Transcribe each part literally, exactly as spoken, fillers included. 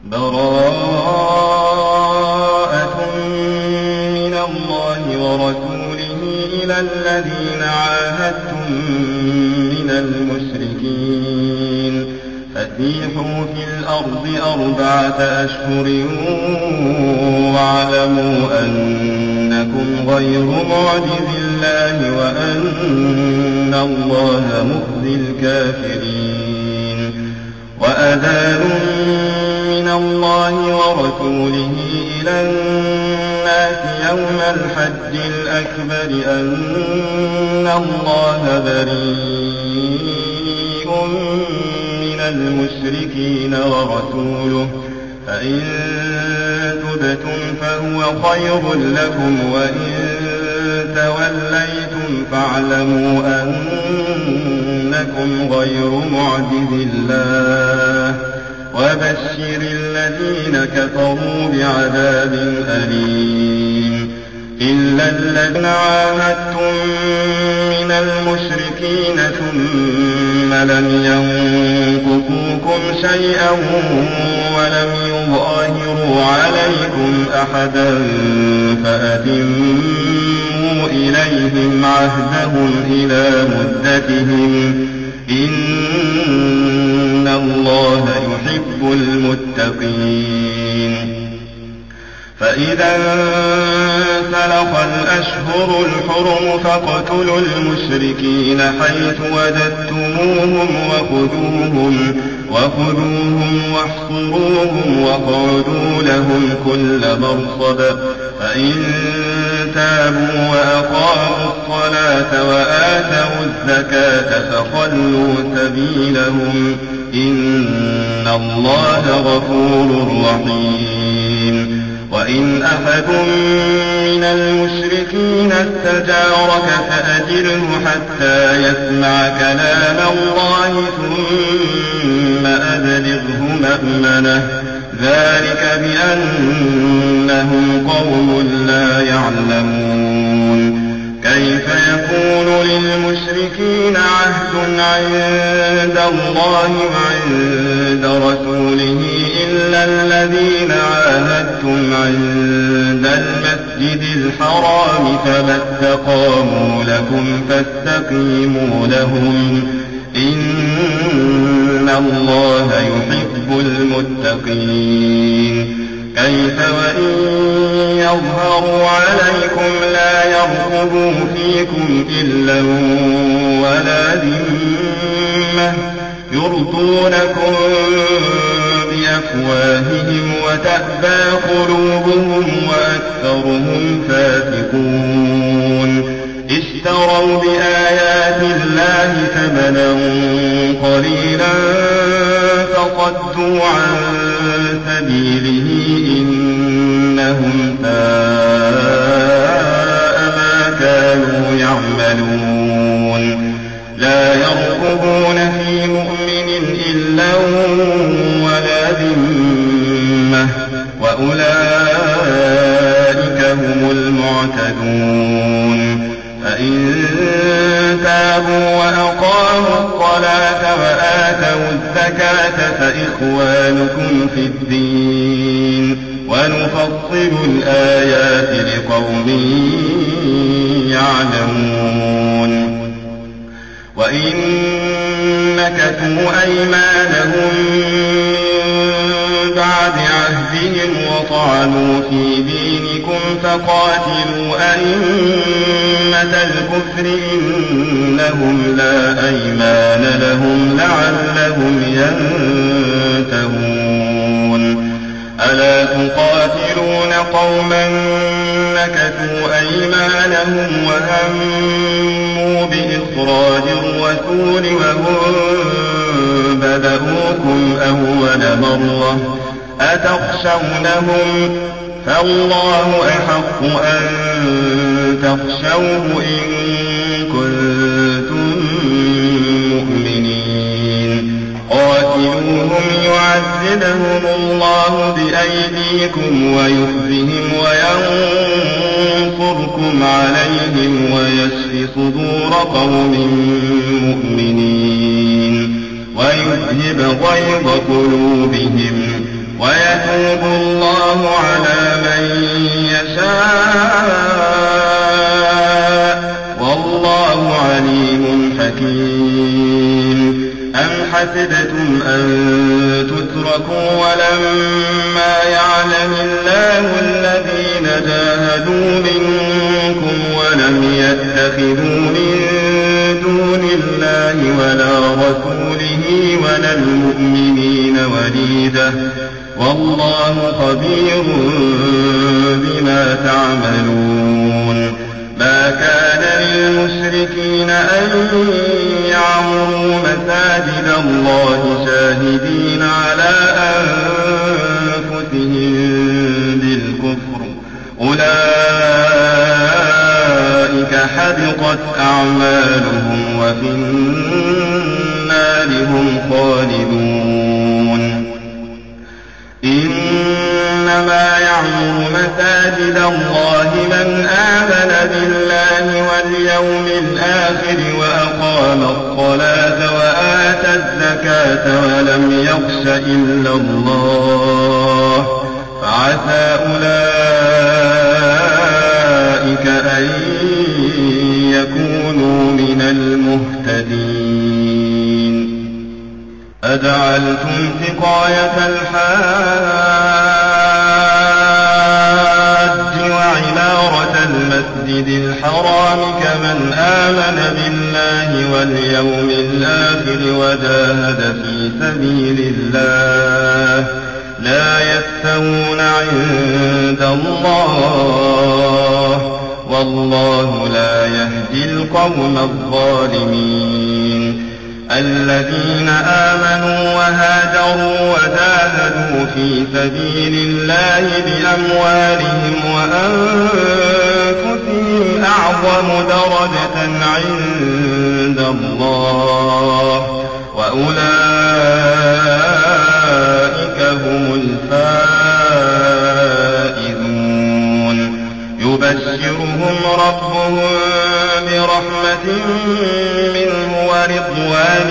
براءة من الله ورسوله إلى الذين عاهدتم من المشركين فسيحوا في الأرض أربعة أشهر واعلموا أنكم غير معجز الله وأن الله مخزي الكافرين. وأذان من الله ورسوله إلى الناس يوم الحج الأكبر أن الله بريء من المشركين ورسوله فإن تبتم فهو خير لكم وإن توليتم فاعلموا أنكم غير معجز الله وبشر الذين كفروا بعذاب أليم. إلا الذين عاهدتم من المشركين ثم لم ينقصوكم شيئا ولم يظاهروا عليكم أحدا فأتموا إليهم عهدهم إلى مدتهم إن الله يحب المتقين. فإذا انسلخ الأشهر الحرم فاقتلوا المشركين حيث وجدتموهم وخذوهم, وخذوهم واحصروهم واقعدوا لهم كل مرصد فإن تابوا وأقاموا الصلاة وآتوا الزكاة فخلوا سبيلهم إن الله غفور رحيم. وإن أحد من المشركين استجارك فأجره حتى يسمع كلام الله ثم أبلغه مأمنه ذلك بأنهم قوم لا يعلمون. كيف يكون للمشركين عهد عند الله وعند رسوله إلا الذين عاهدتم عند المسجد الحرام فما استقاموا لكم فاستقيموا لهم إن الله يحب المتقين. كيف وإن يظهروا عليكم لا يرقبوا فيكم إلا ولا ذمة يرضونكم بأفواههم وتأبى قلوبهم وأكثرهم فاسقون. اشتروا بآيات الله ثمنا قليلا فصدوا عن سبيله إنهم ساء ما كانوا يعملون. لا يرقبون في مؤمن إلا ولا ذمة وأولئك هم المعتدون. فإن تابوا وأقاموا الصلاة وآتوا الزكاة فإخوانكم في الدين ونفصل الآيات لقوم يعلمون. وإن نكثوا أيمانهم من بعد عهدهم وطعنوا في دينكم فقاتلوا أئمة الكفر إنهم لا أيمان لهم لعلهم ينتهون. ألا تقاتلون قوما نكثوا أيمانهم وهموا بإخراج الرسول وهم بدؤوكم أول مرة أتخشونهم فالله أحق أن تخشوه إن كنتم مؤمنين. قاتلوهم يعذبهم الله بأيديكم ويخزهم وينصركم عليهم ويشف صدور قوم مؤمنين ويذهب غيظ قلوبهم ويهدي حسبتم أن تتركوا ولما يعلم الله الذين جاهدوا منكم ولم يتخذوا من دون الله ولا رسوله ولا المؤمنين وليدا والله خبير بما تعملون. ما كان للمشركين أن يعمروا مساجد الله شاهدين على أنفسهم بالكفر أولئك حبطت أعمالهم وفي النار هم خالدون. إنما يعمر مساجد الله من آمن بالله واليوم الآخر وأقام الصلاة وآتى الزكاة ولم يخش إلا الله فعسى أولئك أن يكونوا من المهتدين. أجعلتم سقاية الحاج وعمارة المسجد الحرام كمن آمن بالله واليوم الآخر وجاهد في سبيل الله لا يستوون عند الله والله لا يهدي القوم الظالمين. الذين آمنوا وهاجروا وجاهدوا في سبيل الله بأموالهم وأنفسهم أعظم درجة عند الله وأولئك هم الفائزون. يبشرهم ربهم برحمة منه ورضوان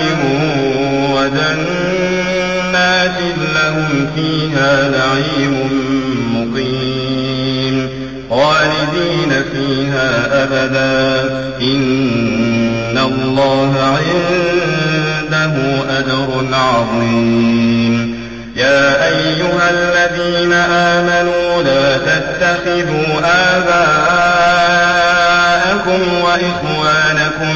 وجنات لهم فيها نعيم مقيم خالدين فيها أبدا إن الله عنده أجر عظيم. يا أيها الذين آمنوا لا تتخذوا آباءكم وإخوانكم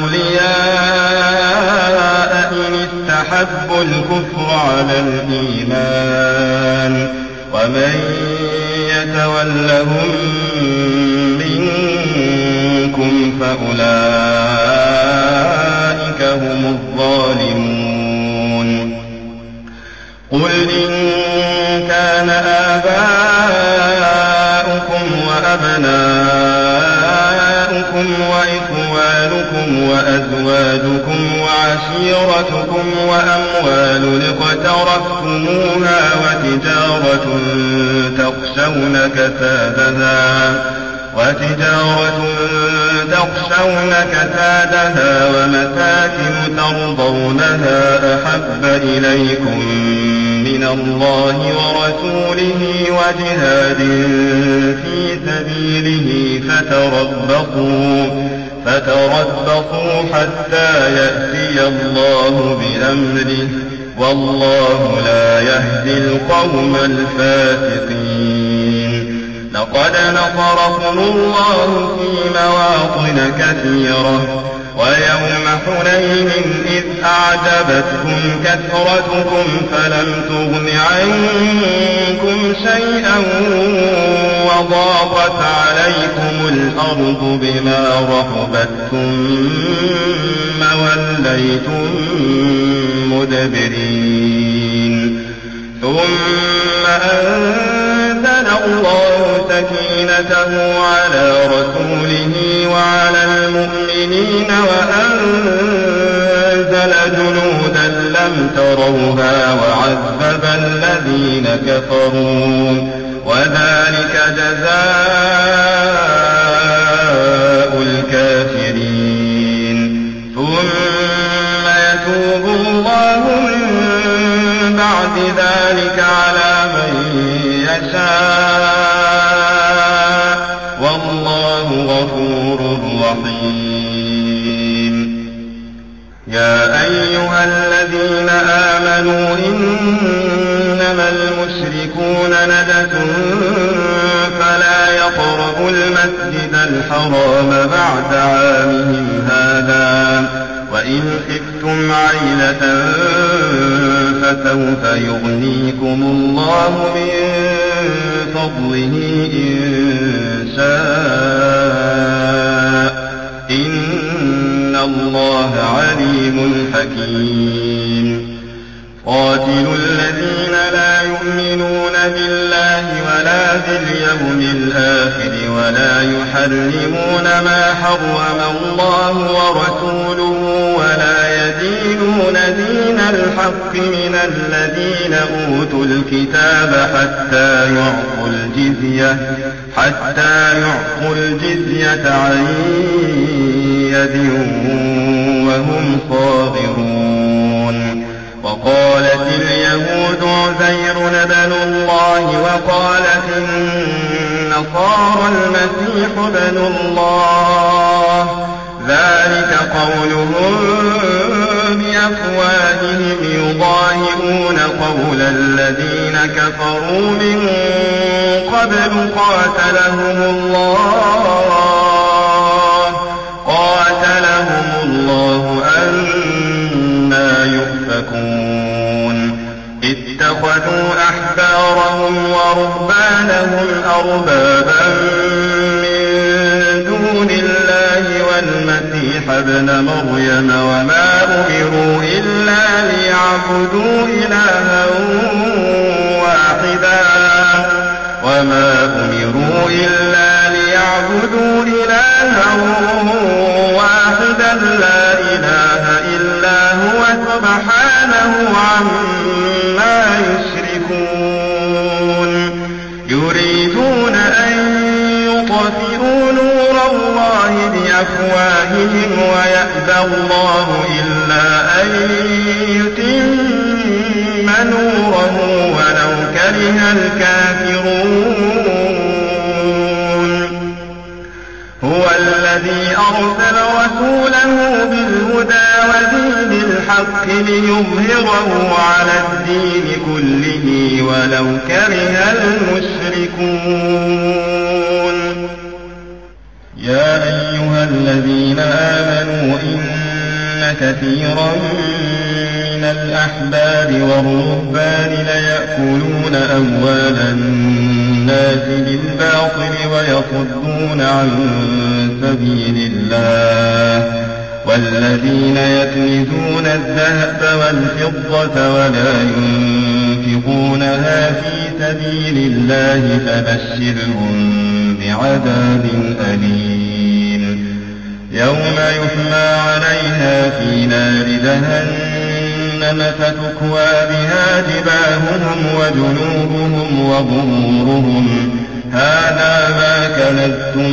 أولياء إن استحبوا الكفر على الإيمان ومن يتولهم منكم فأولئك هم الظالمون. قل إن كان آباؤكم وأبناؤكم وإخوانكم وأزواجكم وعشيرتكم وأموال اقترفتموها وتجارة تخشون كسادها وتجارة تخشون كسادها ومساكن ترضونها أحب إليكم من الله ورسوله وجهاد في سبيله فتربصوا فتربصوا حتى يأتي الله بأمره والله لا يهدي القوم الفاسقين. لقد نصركم الله في مواطن كثيرة ويوم حنين إذ أعجبتكم كثرتكم فلم تغن عنكم شيئا وضاقت عليكم الأرض بما رحبت ثم وليتم مدبرين. ثم أنزل الله سكينته على رسوله وعلى المؤمنين وأنزل جنودا لم تروها وعذب الذين كفروا وذلك جزاء الكافرين. ثم يتوب الله من بعد ذلك على من يشاء والله غفور رحيم. يا أيها الذين إنما المشركون نجس فلا يقربوا المسجد الحرام بعد عامهم هذا وإن خفتم عيلة فسوف يغنيكم الله من فضله إن شاء إن الله عليم حكيم قاتلوا الذين لا يؤمنون بالله ولا باليوم الآخر ولا يحرمون ما حرم الله ورسوله ولا يدينون دين الحق من الذين أوتوا الكتاب حتى يعطوا الجزية حتى يعطوا الجزية عن يد وهم صاغرون وقالت اليهود عزير ابن الله وقالت النصارى المسيح ابن الله ذلك قولهم بأفواههم يضاهئون قول الذين كفروا من قبل قاتلهم الله قاتلهم الله أنى يؤفكون اتخذوا أحبارهم ورهبانهم أربابا من دون الله والمسيح ابن مريم وما أمروا إلا ليعبدوا إلها واحدا وما أمروا إلا ليعبدوا إلها واحدا لا إله إلا هو سبحانه عما يشركون يريدون أن يطفئوا نور الله بأفواههم ويأبى الله إلا أن يتم نوره ولو كره الكافرون هو الذي أرسل رسوله بالهدى ودين الحق ليظهره على الدين كله ولو كره المشركون يا أيها الذين آمنوا إن كثيرا من الأحبار والرهبان ليأكلون أموال الناس بالباطل ويصدون عن سبيل الله والذين يكنزون الذهب والفضة ولا ينفقونها في سبيل الله فبشرهم بعذاب أليم يوم يحمى عليها في نار جهنم فتكوى بها جباههم وجنوبهم وظهورهم هذا ما كنزتم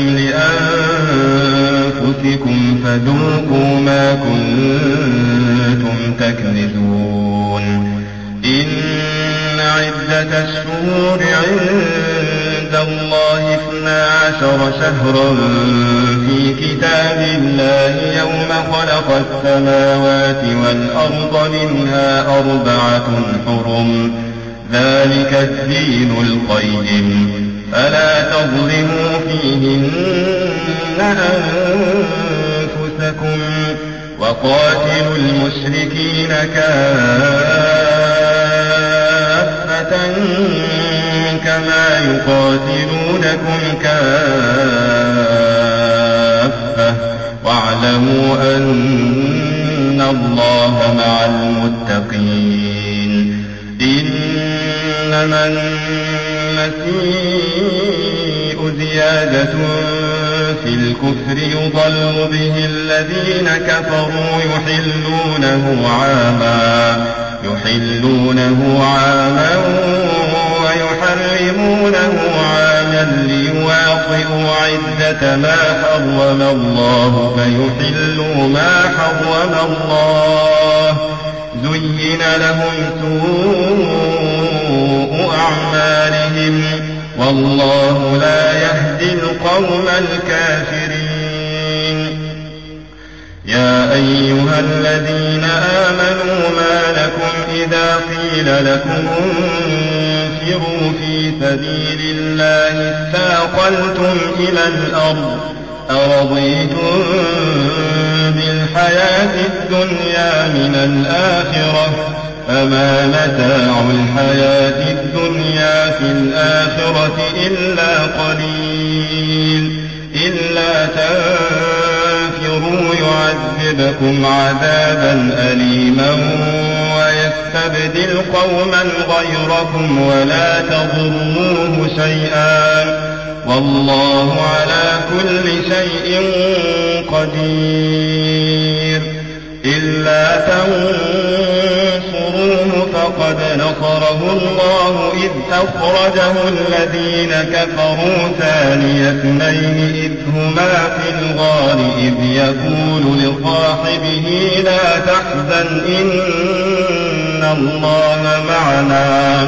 لأنفسكم فذوقوا ما كنتم تكنزون إن عدة الشهور عند الله اثنا عشر شهرا في كتاب الله يوم خلق السماوات والأرض منها أربعة حرم ذلك الدين القيم فلا تظلموا فيهن أنفسكم وقاتلوا المشركين كافة كما يقاتلونكم كافة واعلموا أن الله مع المتقين إنما المسيء زيادة في الكفر يضل به الذين كفروا يحلونه عاما يحلونه عاما ويحرمونه عاما ليواطئوا عدة ما حرم الله فيحلوا ما حرم الله زين لهم سوء أعمالهم والله لا يهدي القوم الكافرين يا أيها الذين آمنوا ما لكم إذا قيل لكم انفروا في سبيل الله اثاقلتم إلى الأرض أرضيتم بالحياة الدنيا من الآخرة فما متاع الحياة الدنيا في الآخرة إلا قليل إلا تنفروا يعذبكم عذابا أليما ويستبدل قوما غيركم ولا تضروه شيئا والله على كل شيء قدير إلا تنصروه فقد نصره الله إذ أخرجه الذين كفروا ثاني اثنين إذ هما في الغار إذ يقول لصاحبه لا تحزن إن الله معنا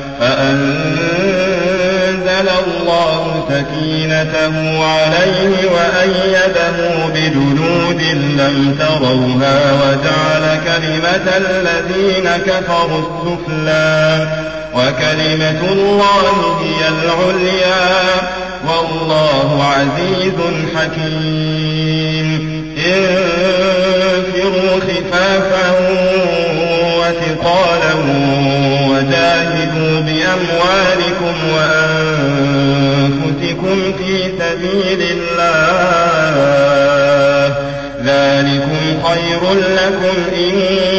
فأنزل الله سكينته عليه وأيده بجنود لم تروها وجعل كلمة الذين كفروا السفلى وكلمة الله هي العليا والله عزيز حكيم انفروا خفافا وثقالا وجاهدوا بأموالكم وأنفسكم في سبيل الله ذلكم خير لكم إن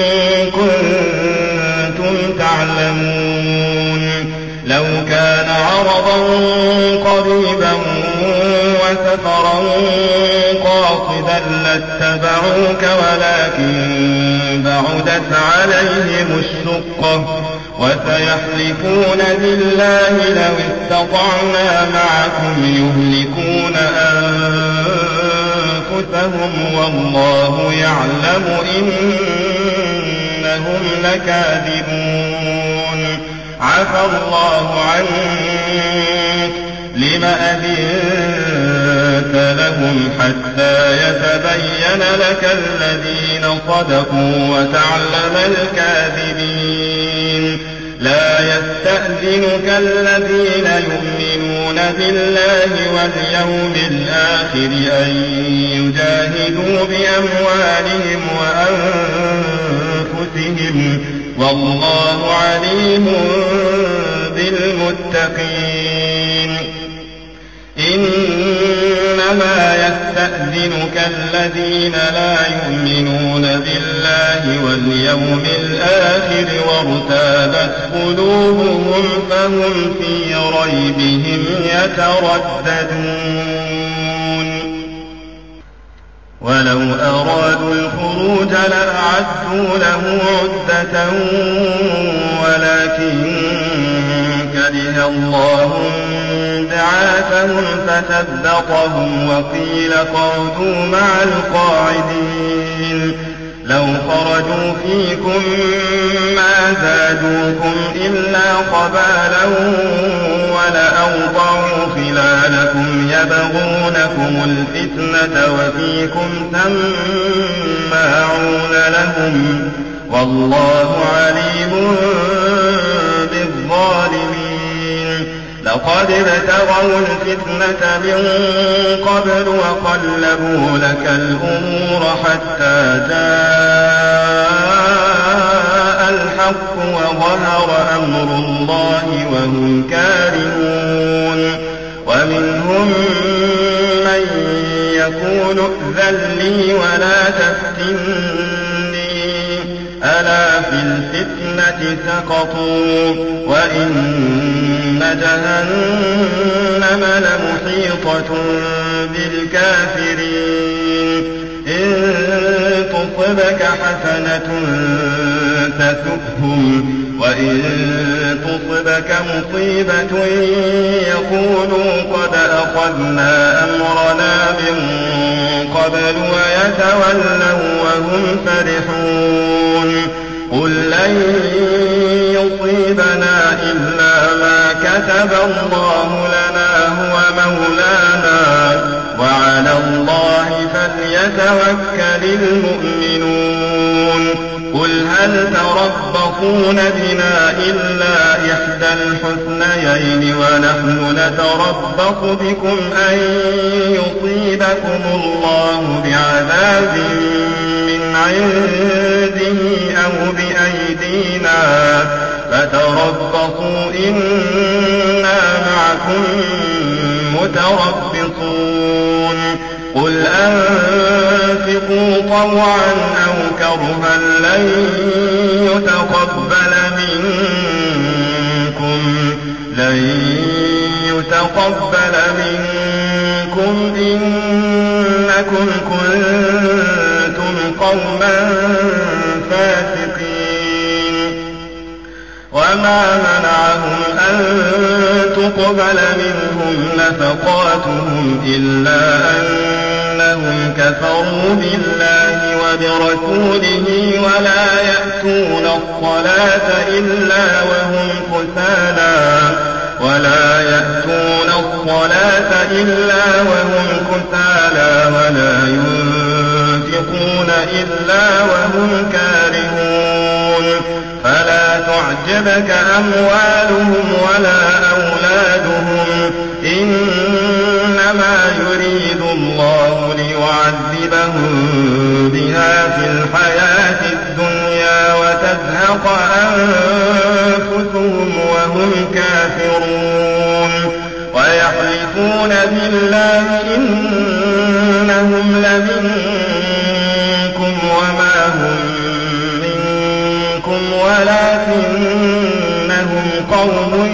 كنتم تعلمون لو كان عرضا قريبا وسفرا قاصدا لاتبعوك ولكن بعدت عليهم الشقة وسيحلفون بالله لو استطعنا معكم يهلكون أنفسهم والله يعلم إنهم لكاذبون عفى الله عنك لم أذنت لهم حتى يتبين لك الذين صدقوا وتعلم الكاذبين لا يستأذنك الذين يؤمنون بالله واليوم الآخر أن يجاهدوا بأموالهم وأنفسهم والله عليم بالمتقين إنما يستأذنك الذين لا يؤمنون بالله واليوم الآخر وارتابت قلوبهم فهم في ريبهم يترددون ولو أرادوا الخروج لأعدوا له عدة ولكن كره الله بعاثهم فثبطهم وقيل اقعدوا مع القاعدين لو خرجوا فيكم ما زادوكم إلا خبالا ولأوضعوا خلالكم يبغونكم الفتنة وفيكم سماعون لهم والله عليم بالظالمين لقد ابتغوا الفتنة من قبل وقلبوا لك الأمور حتى جاء الحق وظهر أمر الله وهم كارهون ومنهم من يقول ائذن لي ولا تفتني ألا في الفتنة سقطوا وإن جهنم لمحيطة بالكافرين إن تصبك حسنة تسؤهم وإن تصبك مصيبة يقولوا قد أخذنا أمرنا من قبل ويتولوا وهم فرحون قل لن يصيبنا إلا ما كتب الله لنا هو مولانا وعلى الله فليتوكل المؤمنون قل هل تربصون بنا إلا إحدى الحسنيين ونحن نتربص بكم أن يصيبكم الله بعذاب من عنده أو بأيدينا فتربصوا إنا معكم متربصون قل أنفقوا طوعا أو كرها لن يتقبل منكم لن يتقبل منكم إنكم كنتم قوما فاسقين وما منعهم أن تقبل منهم نفقاتهم إلا أنهم كفروا بالله وبرسوله ولا يأتون الصلاة إلا وهم كسالى ولا يأتون الصلاة إلا وهم كسالى ولا ينفقون إلا وهم كارهون فلا تعجبك أموالهم ولا أولادهم إنما يريد الله ليعذبهم بها في الحياة الدنيا وتزهق أنفسهم وهم كافرون ويحلفون بالله إنهم لمنكم وما هم منكم ولكنهم قوم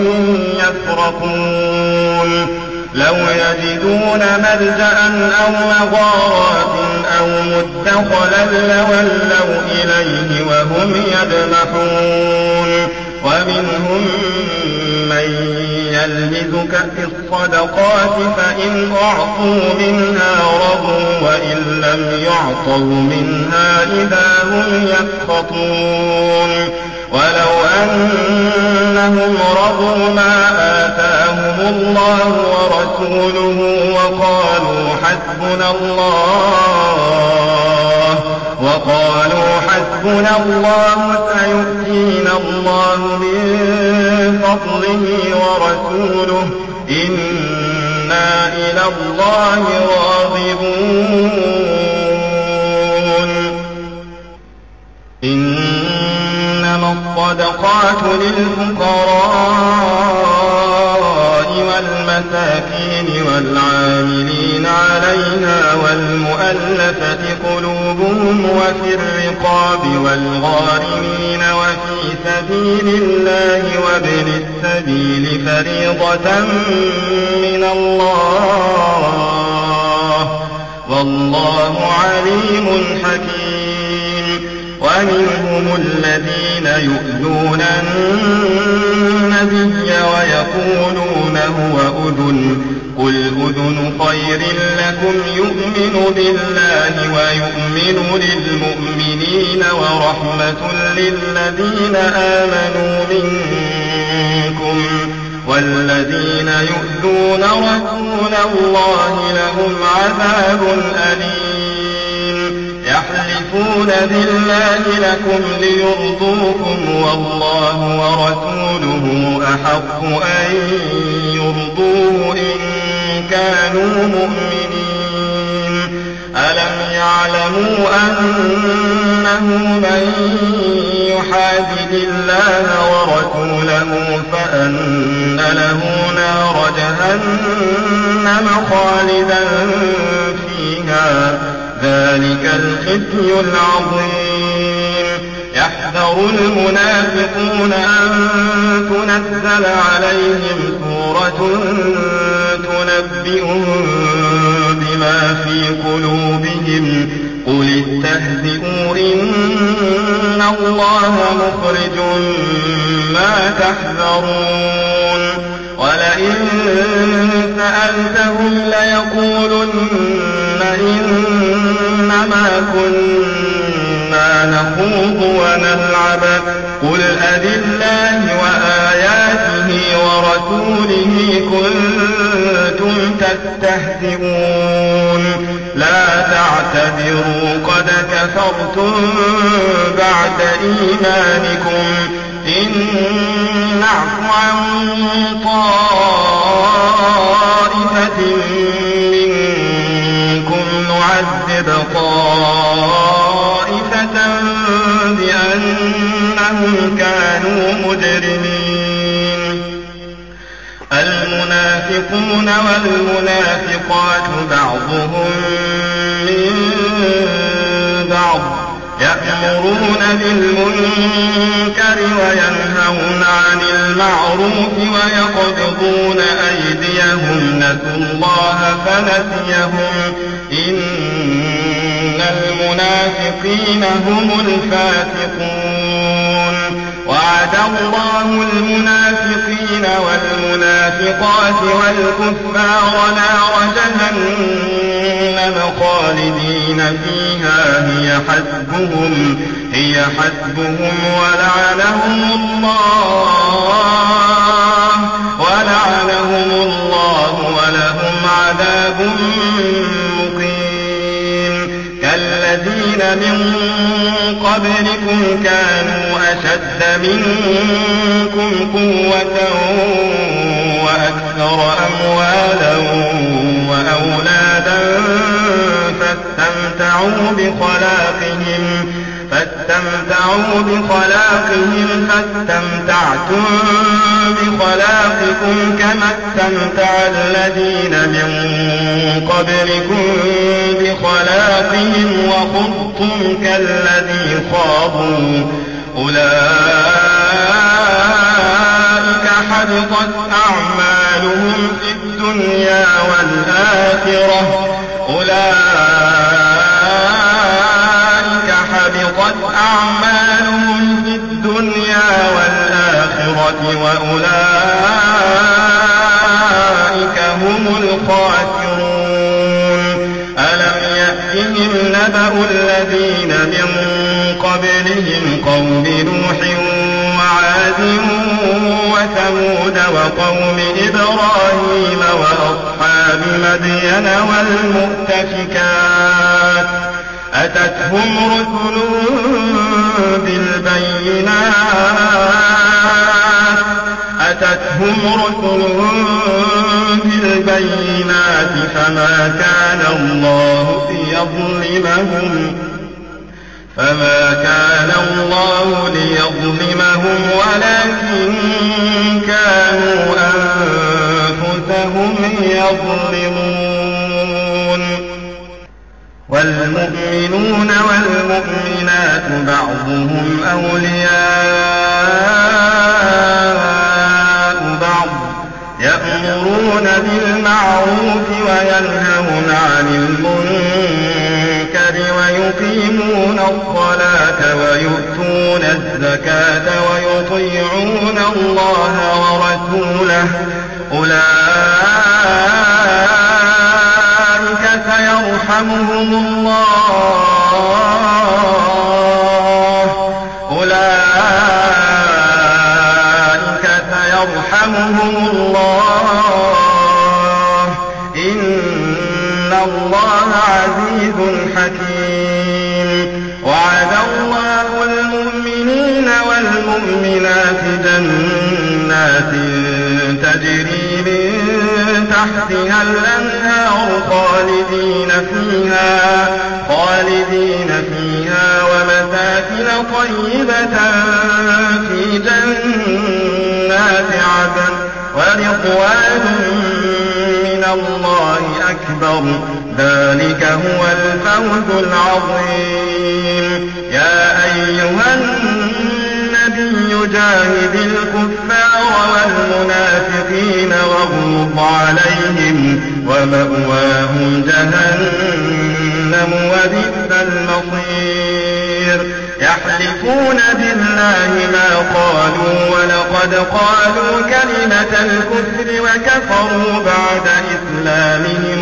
يفرقون لو يجدون ملجأ أو مغارات أو مدخلا لولوا إليه وهم يجمحون ومنهم من يلمزك في الصدقات فإن أعطوا منها رضوا وإن لم يعطوا منها إذا هم يسخطون ولو أنهم رضوا ما آتاهم الله ورسوله وقالوا حسبنا الله وقالوا حسبنا الله سيؤتينا الله من فضله ورسوله إنا إلى الله راغبون إنما الصدقات للفقراء والمساكين والعاملين عليها والمؤلفة قلوبهم وفي الرقاب والغارمين وفي سبيل الله وابن السبيل فريضة من الله والله عليم حكيم ومنهم الذين يؤذون النبي ويقولون هو أذن قل أذن خير لكم يؤمن بالله ويؤمن للمؤمنين ورحمة للذين آمنوا منكم والذين يؤذون رسول الله لهم عذاب أليم يحلفون بالله لكم ليرضوكم والله ورسوله أحق أن يرضوه إن كانوا مؤمنين ألم يعلموا أنه من يحادد الله ورسوله فأن له نار جهنم خالدا فيها ذلك الخزي العظيم يحذر المنافقون أن تنزل عليهم سورة تنبئهم بما في قلوبهم قل استهزئوا إن الله مخرج ما تحذرون ولئن سألتهم ليقولن إنما كنا نخوض ونلعب قل أبالله وآياته ورسوله ورسوله كنتم تستهزئون لا تعتذروا قد كفرتم بعد إيمانكم إن نعف عن طائفة منكم نعذب طائفة بأنهم كانوا مجرمين المنافقون والمنافقات بعضهم من بعض يأمرون بالمنكر وينهون عن المعروف ويقبضون أيديهم نسوا الله فنسيهم إن المنافقين هم الفاسقون وعد الله المنافقين والمنافقات والكفار نار جهنم خالدين فيها هي حسبهم هي حسبهم ولعنهم الله ولعنهم الله ولهم عذاب مقيم كالذين من قبلكم كانوا أشد منكم قوة وأكثر أموالا وأولادا فاستمتعوا بخلاقهم فاستمتعوا بخلاقهم فاستمتعتم بخلاقكم كما استمتع الذين من قبلكم بخلاقهم وخضتم كالذي خاضوا أولئك حبطت أعمالهم في الدنيا والآخرة أولئك حبطت أعمالهم في الدنيا والآخرة وأولئك هم الخاسرون ألم يأتهم نبأ الذين من قبلهم قوم نوح وعاد وثمود وقوم إبراهيم وأصحاب مدين والمؤتفكات أتتهم رسلهم بالبينات أتتهم رسلهم بالبينات فما كان الله ليظلمهم فما كان الله ليظلمهم ولكن كانوا أنفسهم يظلمون والمؤمنون والمؤمنات بعضهم أولياء بعض يأمرون بالمعروف وينهون عن المنكر ويقيمون الصلاة ويؤتون الزكاة ويطيعون الله ورسوله أولئك سيرحمهم الله أولئك سيرحمهم الله إن الله عزيز حكيم وعد الله المؤمنين والمؤمنات جنات تجري من تحتها الأنهار خالدين فيها خالدين فيها ومساكن طيبة في جنات عدن ورضوان من الله أكبر ذلك هو الفوز العظيم يا أيها النبي جاهد الكفار والمنافقين واغلظ عليهم ومأواهم جهنم وبئس المصير يحلفون بالله ما قالوا ولقد قالوا كلمة الكفر وكفروا بعد إسلامهم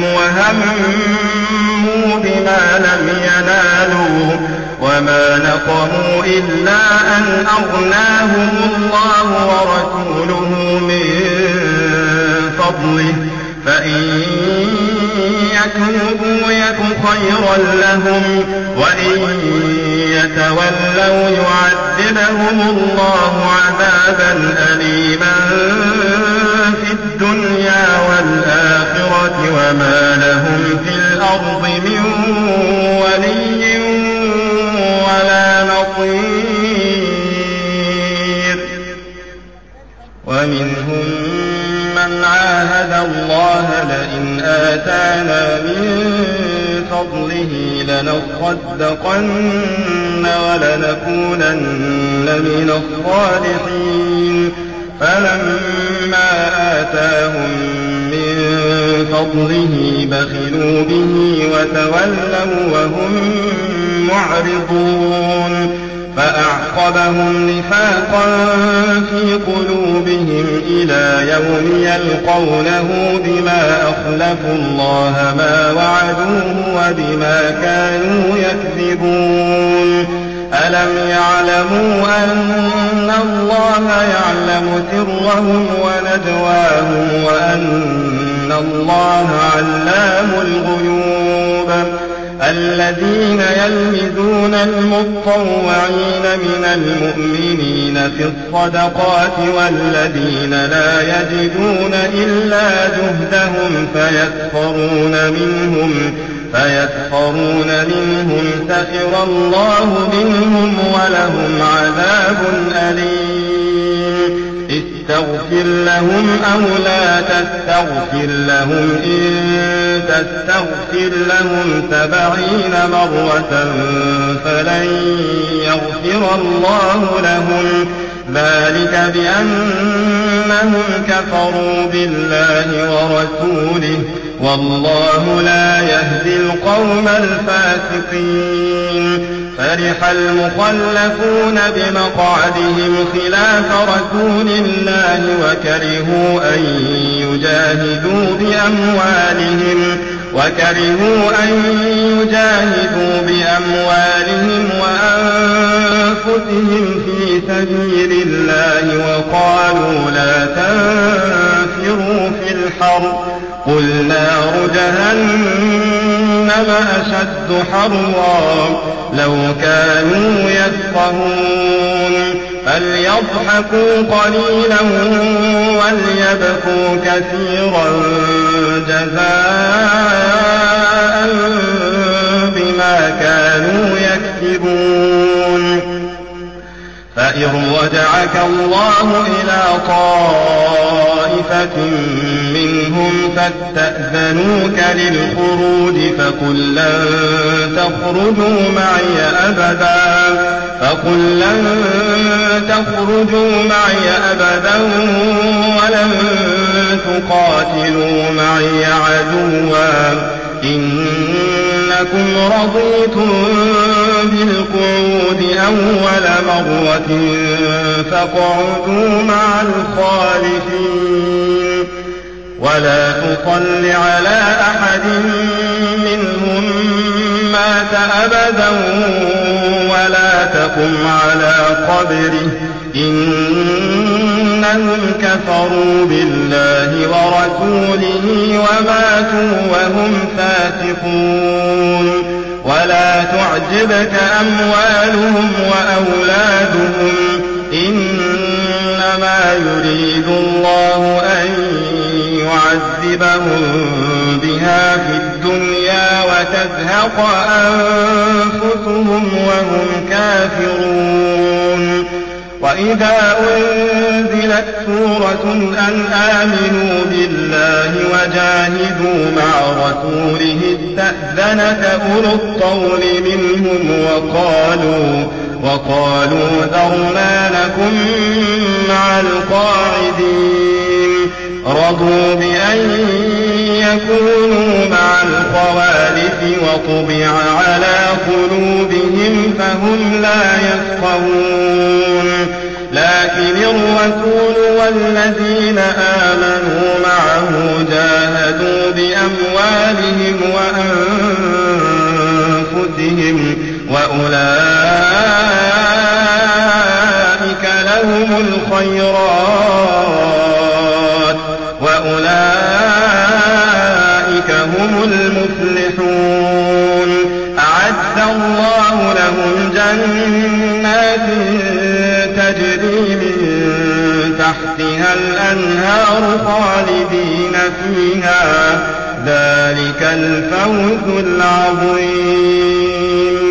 وهموا بما لم ينالوا وما نقموا إلا أن أغناهم الله ورسوله من فإن يتوبوا يك خيرا لهم وإن يتولوا يعذبهم الله عذابا أليما في الدنيا والآخرة وما لهم في الأرض من ولي ولا نصير. ومنهم من عاهد الله لئن آتانا من فضله لنصدقن ولنكونن من الصالحين فلما آتاهم من فضله بخلوا به وتولوا وهم معرضون فأعقبهم نفاقا في قلوبهم إلى يوم يلقونه بما أخلفوا الله ما وعدوه وبما كانوا يكذبون. ألم يعلموا أن الله يعلم سرهم ونجواهم وأن الله علام الغيوب. الذين يلمزون المطوعين من المؤمنين في الصدقات والذين لا يجدون إلا جهدهم فيسخرون منهم فيسخرون منهم سخر الله منهم ولهم عذاب أليم. استغفر لهم أو لا تستغفر لهم إن تستغفر لهم سبعين مرة فلن يغفر الله لهم ذلك بأنهم كفروا بالله ورسوله والله لا يهدي القوم الفاسقين. فرح المخلفون بمقعدهم خلاف رسول الله وكرهوا أن يجاهدوا بأموالهم وكرهوا أن يجاهدوا بأموالهم وأنفسهم في سبيل الله وقالوا لا تنفروا في الحر قل نار جهنم أشد حرا لو كانوا يفقهون. فليضحكوا قليلا وليبكوا كثيرا جزاء بما كانوا يكسبون. فإن رجعك الله إلى طائفة منهم فاستأذنوك للخروج فقل لن تخرجوا معي أبدا فقل لن تخرجوا معي أبدا ولن تقاتلوا معي عدوا إنكم رضيتم بالقعود أول مرة فاقعدوا مع الخالفين. ولا تصل على أحد منهم مات أبدا ولا تقم على قبره إنهم كفروا بالله ورسوله وماتوا وهم فاسقون. ولا تعجبك أموالهم وأولادهم إنما يريد الله أن يعذبهم بها في الدنيا وتزهق أنفسهم وهم كافرون. وإذا أنزلت سورة أن آمنوا بالله وجاهدوا مع رسوله استأذنك أولو الطول منهم وقالوا وقالوا ذرنا لكم مع القاعدين. رضوا بأن يكونوا مع الخوالف وطبع على قلوبهم فهم لا يفقهون. لكن الرسول والذين آمنوا معه جاهدوا بأموالهم وأنفسهم وأولئك لهم الخيرات وأولئك المفلحون أعد الله لهم جنات تجري من تحتها الأنهار خالدين فيها ذلك الفوز العظيم.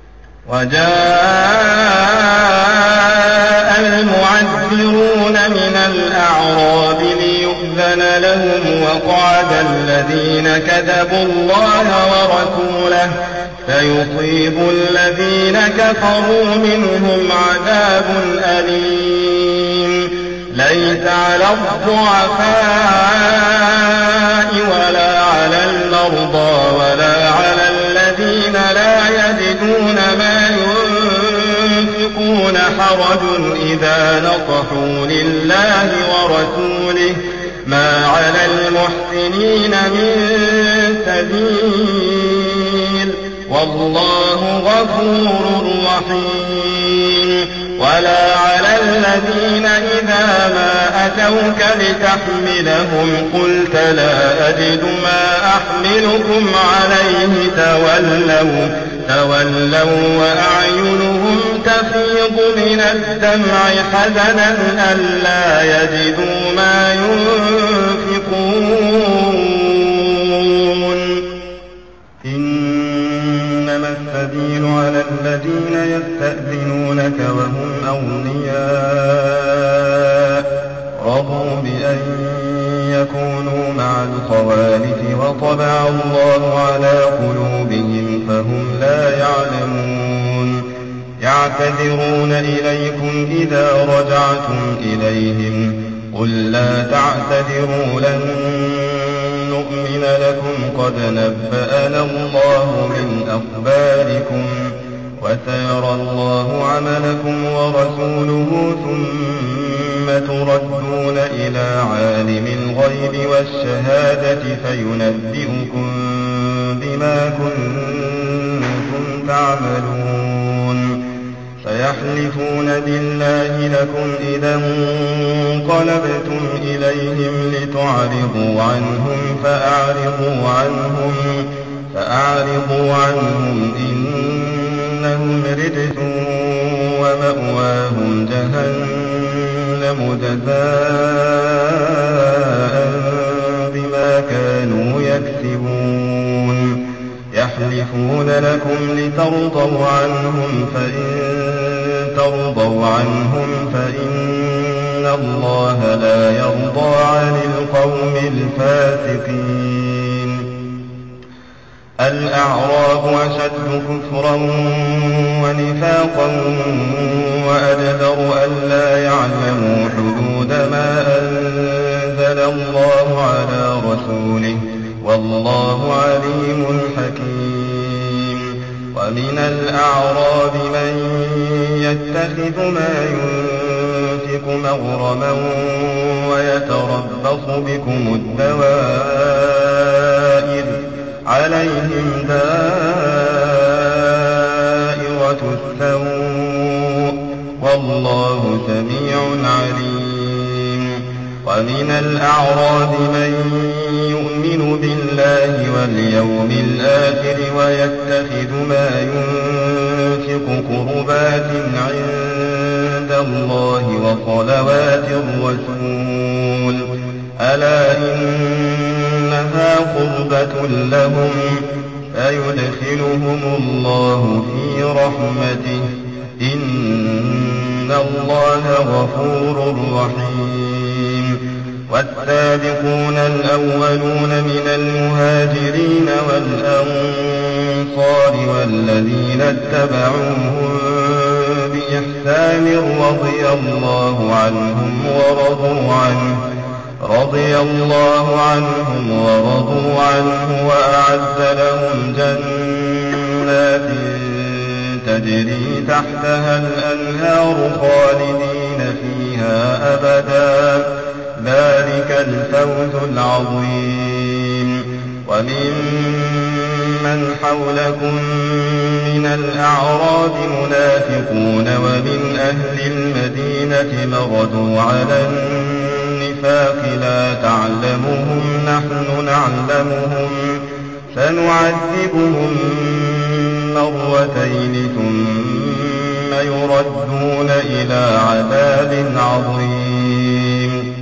وجاء المعذرون من الأعراب ليؤذن لهم وقعد الذين كذبوا الله ورسوله فيصيب الذين كفروا منهم عذاب أليم. ليس على الضعفاء ولا على المرضى ولا على الذين لا يجدون ما ينفقون حرج إذا نصحوا لله ورسوله ما على المحسنين من سبيل والله غفور رحيم. ولا على الذين إذا ما أتوك لتحملهم قلت لا أجد ما أحملكم عليه تولوا تولوا وأعينهم تفيض من الدمع حزنا ألا يجدوا ما ينفقون. إنما السبيل على الذين يستأذنونك وهم أغنياء رضوا بأن يكونوا مع الخوالف وطبع الله على قلوبهم فهم لا يعلمون. يعتذرون إليكم إذا رجعتم إليهم قل لا تعتذروا لن نؤمن لكم قد نبأنا الله من أخباركم وسيرى الله عملكم ورسوله ثم تردون إلى عالم الغيب والشهادة فينبئكم بما كنتم تعملون. فيحلفون بالله لكم إذا انقلبتم إليهم لتعرضوا عنهم فأعرضوا عنهم فأعرضوا عنهم إنهم رجس ومأواهم جهنم جزاء بما كانوا يكسبون. يحلفون لكم لترضوا عنهم فإن ترضوا عنهم فإن الله لا يرضى عن القوم الفاسقين. الأعراب أشد كفرا ونفاقا وأجدر ألا يعلموا حدود ما أنزل الله على رسوله والله عليم حكيم. ومن الأعراب من يتخذ ما ينفق مغرما ويتربص بكم الدوائر عليهم دائرة السوء والله سميع عليم. ومن الأعراب من يؤمن بالله واليوم الآخر ويتخذ ما ينفق قربات عند الله وصلوات الرسول ألا إنها قربة لهم فيدخلهم الله في رحمته إن الله غفور رحيم. والسابقون الأولون من المهاجرين والأنصار والذين اتبعوهم بإحسان رضي الله عنهم ورضوا عنه رضي الله عنهم ورضوا عنه وأعد لهم جنات تجري تحتها الأنهار خالدين فيها أبدا ذلك الفوز العظيم. وممن حولكم من الأعراب منافقون ومن أهل المدينة مردوا على النفاق لا تعلمهم نحن نعلمهم يعذبهم مرتين ثم يردون إلى عذاب عظيم.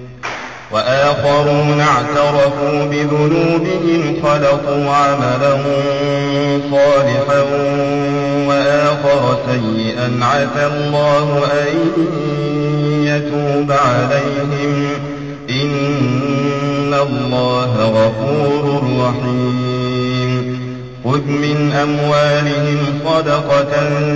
وآخرون اعترفوا بذنوبهم خلطوا عملا صالحا وآخر سيئا عسى الله أن يتوب عليهم إن الله غفور رحيم. خذ من أموالهم صدقة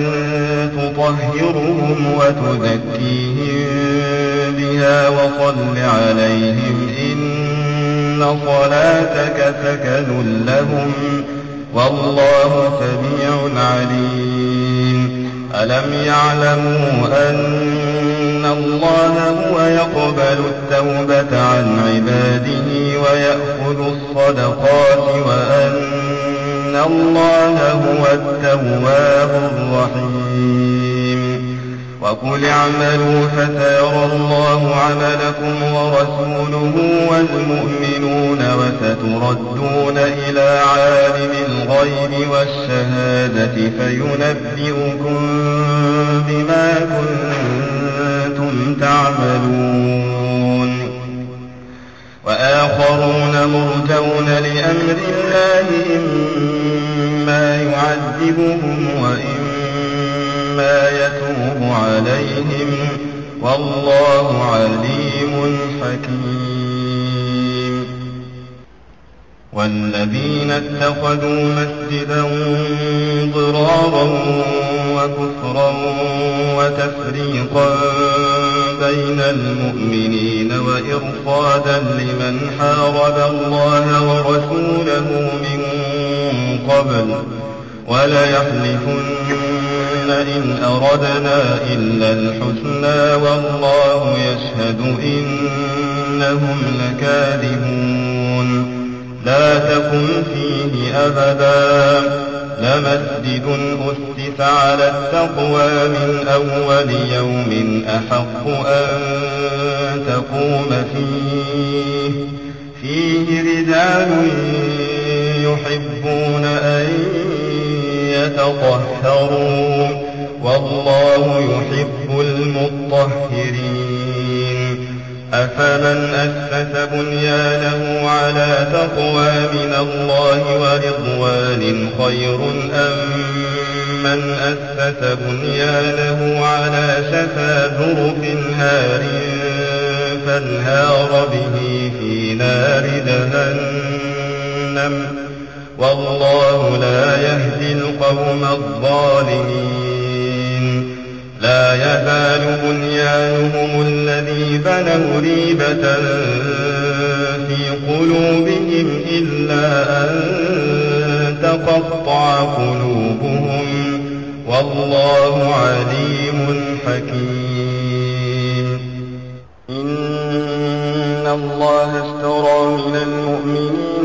تطهرهم وتزكيهم بها وصل عليهم إن صلاتك سكن لهم والله سميع عليم. ألم يعلموا أن الله هو يقبل التوبة عن عباده ويأخذ الصدقات وأن الله هو التواب الرحيم. وقل اعملوا فسيرى الله عملكم ورسوله والمؤمنون وستردون إلى عالم الغيب والشهادة فينبئكم بما كنتم تعملون. وآخرون مرجون لأمر الله إما يعذبهم وإما يتوب عليهم والله عليم حكيم. والذين اتخذوا مسجدا ضرارا وكفرا وتفريقا بين المؤمنين وإرصادا لمن حارب الله ورسوله من قبل وليحلفن إن أردنا إلا الحسنى والله يشهد إنهم لكاذبون. لا تقم فيه أبدا لمسجد أسس على التقوى من أول يوم أحق أن تقوم فيه فيه رجال يحبون أن يتطهروا والله يحب المطهرين. أفمن أسس بنيانه على تقوى من الله ورضوان خير أم من أسس بنيانه على شفا جرف هار فانهار به في نار جهنم والله لا يهدي القوم الظالمين. لا يزال بنيانهم الذي بنوا ريبة في قلوبهم إلا أن تقطع قلوبهم والله عليم حكيم. إن الله اشترى من المؤمنين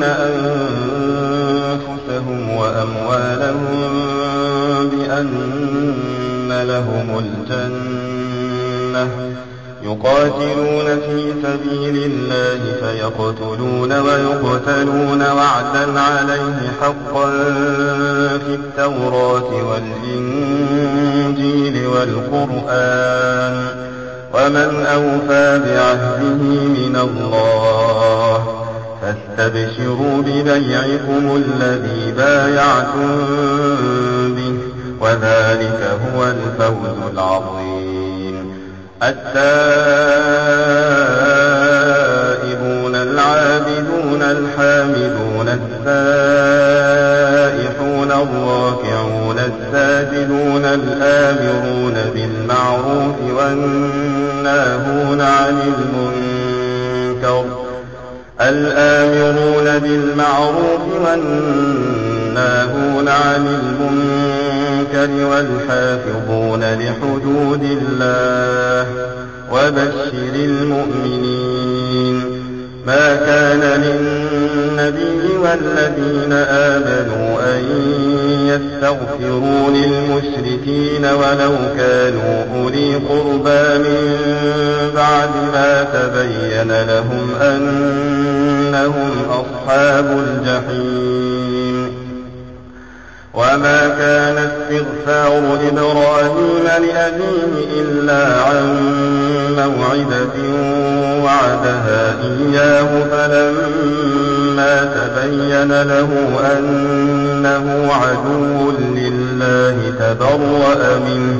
أنفسهم وأموالهم بأن لهم الجنة يقاتلون في سبيل الله فيقتلون ويقتلون وعدا عليه حقا في التوراة والإنجيل والقرآن ومن أوفى بعهده من الله فاستبشروا ببيعكم الذي بايعتم به وذلك هو الفوز العظيم. التائبون العابدون الحامدون السائحون الراكعون الساجدون الآمرون بالمعروف والناهون عن المنكر الآمرون بالمعروف والناهون عن المنكر والحافظون لحدود الله وبشر المؤمنين. ما كان للنبي والذين آمنوا أن يستغفروا للمشركين ولو كانوا أولي قربى من بعد ما تبين لهم أنهم أصحاب الجحيم. وما كان استغفار إبراهيم لأبيه إلا عن موعدة وعدها إياه فلما تبين له أنه عدو لله تبرأ منه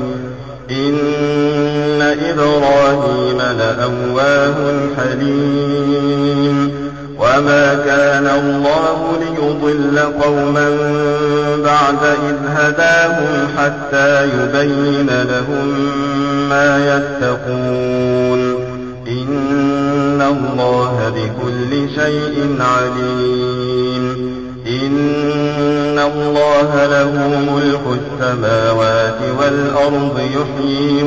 إن إبراهيم لأواه حليم وما كان الله ليضل قوما بعد إذ هداهم حتى يبين لهم ما يتقون إن الله بكل شيء عليم إن الله له ملك السماوات والأرض يحيي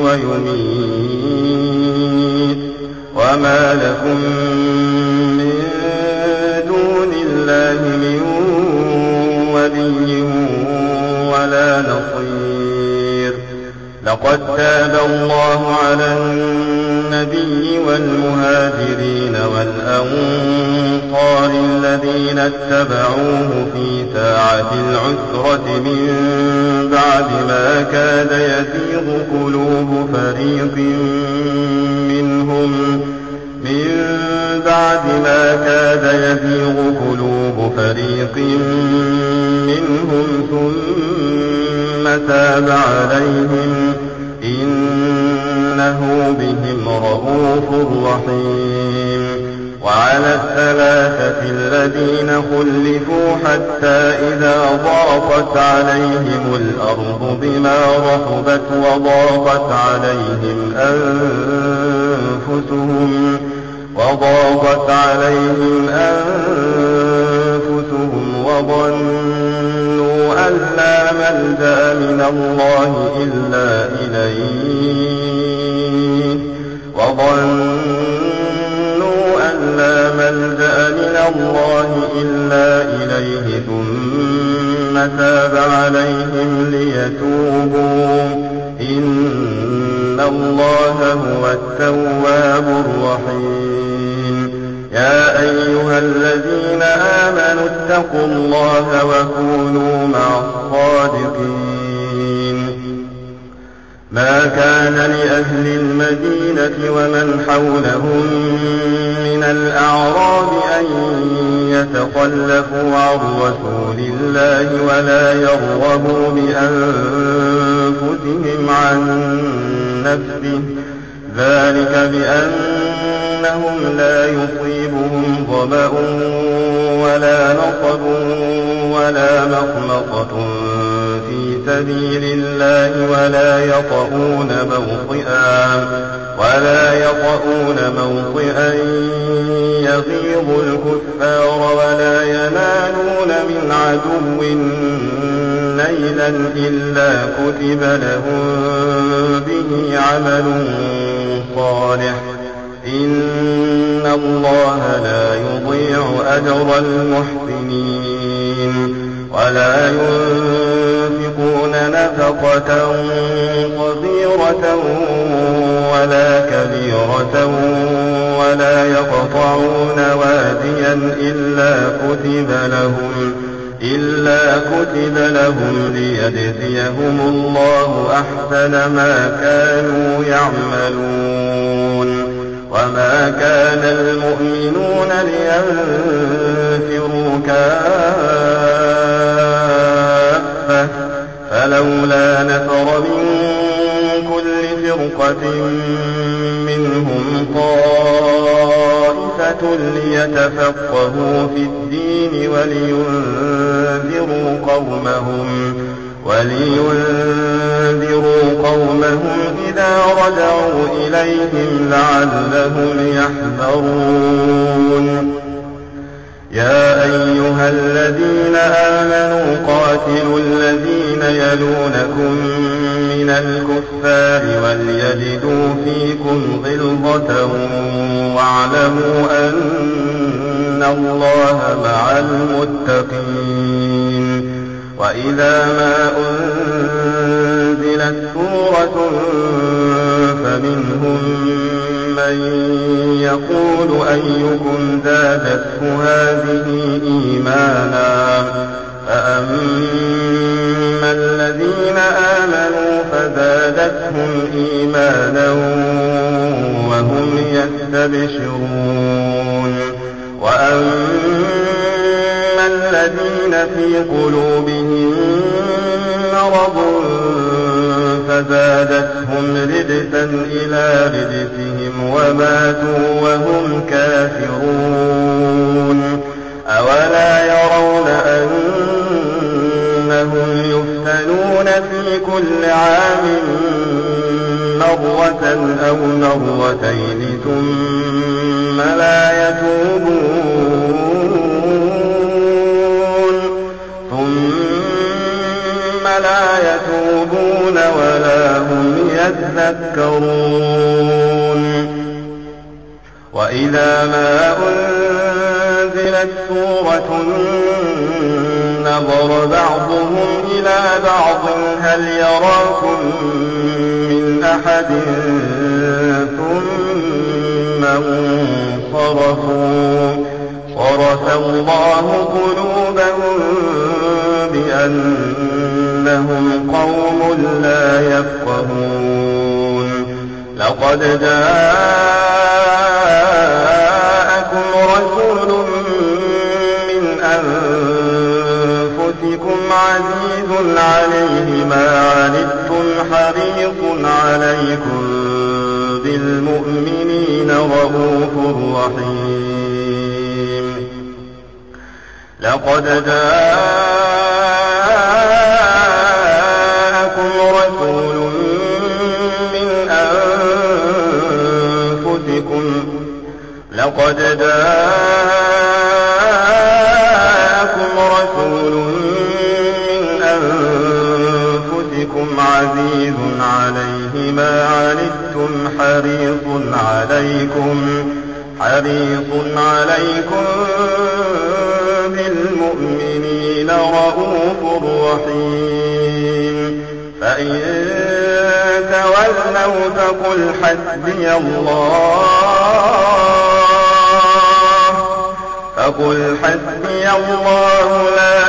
ويميت وما لكم من دون الله من ولي ولا نصير لقد تاب الله على النبي والمهاجرين والأنصار الذين اتبعوه في ساعة العسرة من بعد ما كاد يزيغ قلوب فريق منهم من بعد ما كاد يزيغ قلوب فريق منهم ثم تاب عليهم إنه بهم رءوف رحيم وعلى الثلاثة الذين خلفوا حتى إذا ضاقت عليهم الأرض بما رحبت وضاقت عليهم أنفسهم وضاقت عليهم أنفسهم وظنوا أن لا ملجأ من الله إلا إليه وظنوا أن لا ملجأ من الله إلا إليه ثم تاب عليهم ليتوبوا إن الله هو التواب الرحيم يا أيها الذين آمنوا اتقوا الله وكونوا مع الصادقين ما كان لأهل المدينة ومن حولهم من الأعراب أن يتخلفوا عن رسول الله ولا يرغبوا بأنفسهم عن نفسه ذلك بأنهم لا يصيبهم ظمأ ولا نصب ولا مخمصة في سبيل الله ولا يطؤون موطئا ولا يطؤون موطئا يغيظ الكفار ولا ينالون من عدو نيلا إلا كتب لهم به عمل صالح إن الله لا يضيع أجر المحسنين ولا ينفقون نفقة صغيرة ولا كبيرة ولا يقطعون واديا إلا كتب لهم إلا كتب لهم ليجزيهم الله أحسن ما كانوا يعملون وما كان المؤمنون لينفروا كافة فلولا نفر من كل فرقة منهم طائفة ليتفقهوا في الدين ولينذروا قومهم ولينذروا قومهم إذا رجعوا إليهم لعلهم يحذرون يا أيها الذين آمنوا قاتلوا الذين يلونكم من الكفار وليجدوا فيكم غلظة واعلموا أن الله مع المتقين وإذا ما أنزلت سورة فمنهم من يقول أيكم زادته هذه إيمانا فأما الذين آمنوا فزادتهم إيمانا وهم يستبشرون وأما الذين في قلوبهم مرض فزادتهم رجسا إلى رجسهم وماتوا وهم كافرون أولا يرون أنهم يفتنون في كل عام مرة أو مرتين ثم لا يتوبون ثم لا يتوبون ولا هم يذكرون وإذا ما أنزلت سورة نظر بعضهم إلى بعض هل يراكم من أحد ثم انصرفوا صرف الله قلوبهم بأنهم قوم لا يفقهون لقد جاءكم رسول من أنفسكم عزيز عليه ما عنتم حريص عليكم بالمؤمنين رءوف رحيم لقد جاءكم رسول من أنفسكم لقد جاءكم رسول من أنفسكم عزيز عليه ما عنتم حريص عليكم حريص عليكم بالمؤمنين رءوف رحيم فإن تولوا فقل حسبي الله فقل حسبي الله لا